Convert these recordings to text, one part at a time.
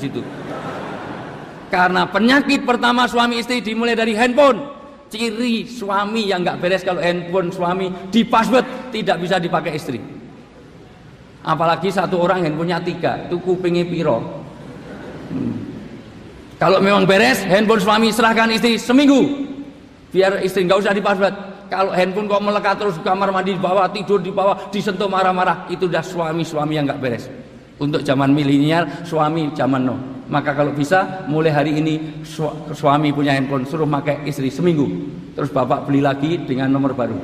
situ. Karena penyakit pertama suami istri dimulai dari handphone. Ciri suami yang nggak beres kalau handphone suami di password tidak bisa dipakai istri. Apalagi satu orang handphonenya 3, itu kupingnya piro. Kalau memang beres handphone suami serahkan istri seminggu, biar istri nggak usah di password. Kalau handphone kok melekat terus kamar mandi di bawah, tidur di bawah, disentuh marah-marah, itu udah suami-suami yang nggak beres. Untuk zaman milenial, suami zaman no. Maka kalau bisa mulai hari ini suami punya handphone suruh pakai istri seminggu, terus bapak beli lagi dengan nomor baru.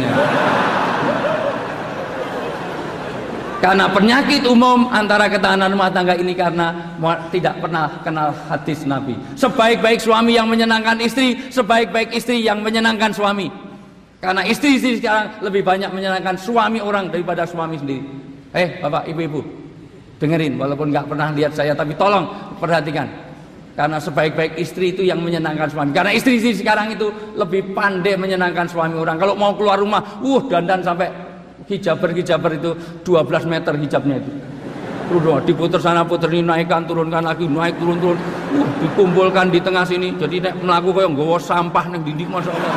Karena penyakit umum antara ketahanan rumah tangga ini karena tidak pernah kenal hadis Nabi. Sebaik-baik suami yang menyenangkan istri, sebaik-baik istri yang menyenangkan suami. Karena istri sekarang lebih banyak menyenangkan suami orang daripada suami sendiri. Bapak, ibu-ibu, dengerin, walaupun nggak pernah lihat saya, tapi tolong perhatikan. Karena sebaik-baik istri itu yang menyenangkan suami. Karena istri sekarang itu lebih pandai menyenangkan suami orang. Kalau mau keluar rumah, dandan sampai hijaber itu 12 meter hijabnya itu. Diputer sana puter ini, naikkan turunkan lagi, naik turun. Dikumpulkan di tengah sini. Jadi nek mlaku koyo nggawa sampah ning dinding, masyaallah.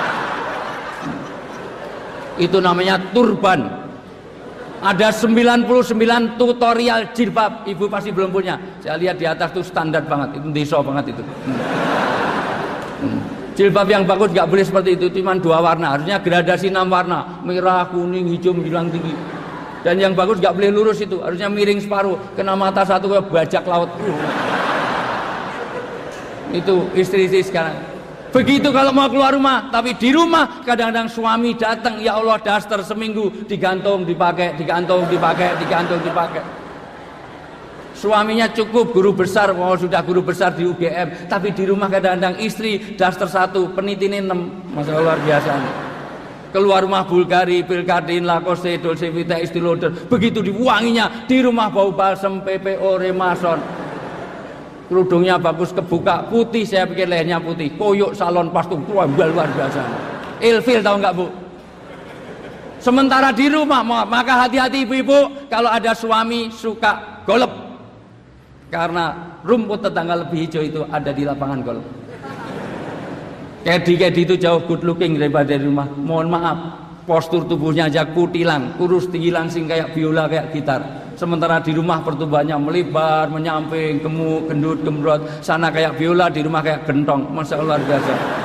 Itu namanya turban. Ada 99 tutorial jilbab, ibu pasti belum punya. Saya lihat di atas tuh standar banget, itu desa banget itu. Jilbab yang bagus gak boleh seperti itu, cuma 2 warna, harusnya gradasi 6 warna, merah, kuning, hijau, menjulang tinggi. Dan yang bagus gak boleh lurus itu, harusnya miring separuh, kena mata satu kayak bajak laut. Itu istri-istri sekarang. Begitu kalau mau keluar rumah, tapi di rumah kadang-kadang suami datang, ya Allah, daster seminggu digantung dipakai. Suaminya cukup guru besar, sudah guru besar di UGM, tapi di rumah kadang-kadang istri daster 1, penitine 6, masalah luar biasa. Keluar rumah Bulgari, Pilkadin, Lacoste, Dolce Vita, Estee Lauder, begitu diwanginya, di rumah bau balsem, PPO, Remason. Kerudungnya bagus kebuka, putih, saya pikir lehernya putih, koyok salon pastung, luar biasa. Ilfil tahu nggak Bu? Sementara di rumah, maka hati-hati ibu-ibu kalau ada suami suka golep. Karena rumput tetangga lebih hijau itu ada di lapangan golf. Kedi itu jauh good looking daripada di rumah. Mohon maaf, postur tubuhnya aja kutilang, kurus tinggi langsing kayak biola, kayak gitar. Sementara di rumah pertumbuhannya melebar, menyamping, gemuk, gendut, gembrot. Sana kayak biola, di rumah kayak gentong. Masya Allah, luar biasa.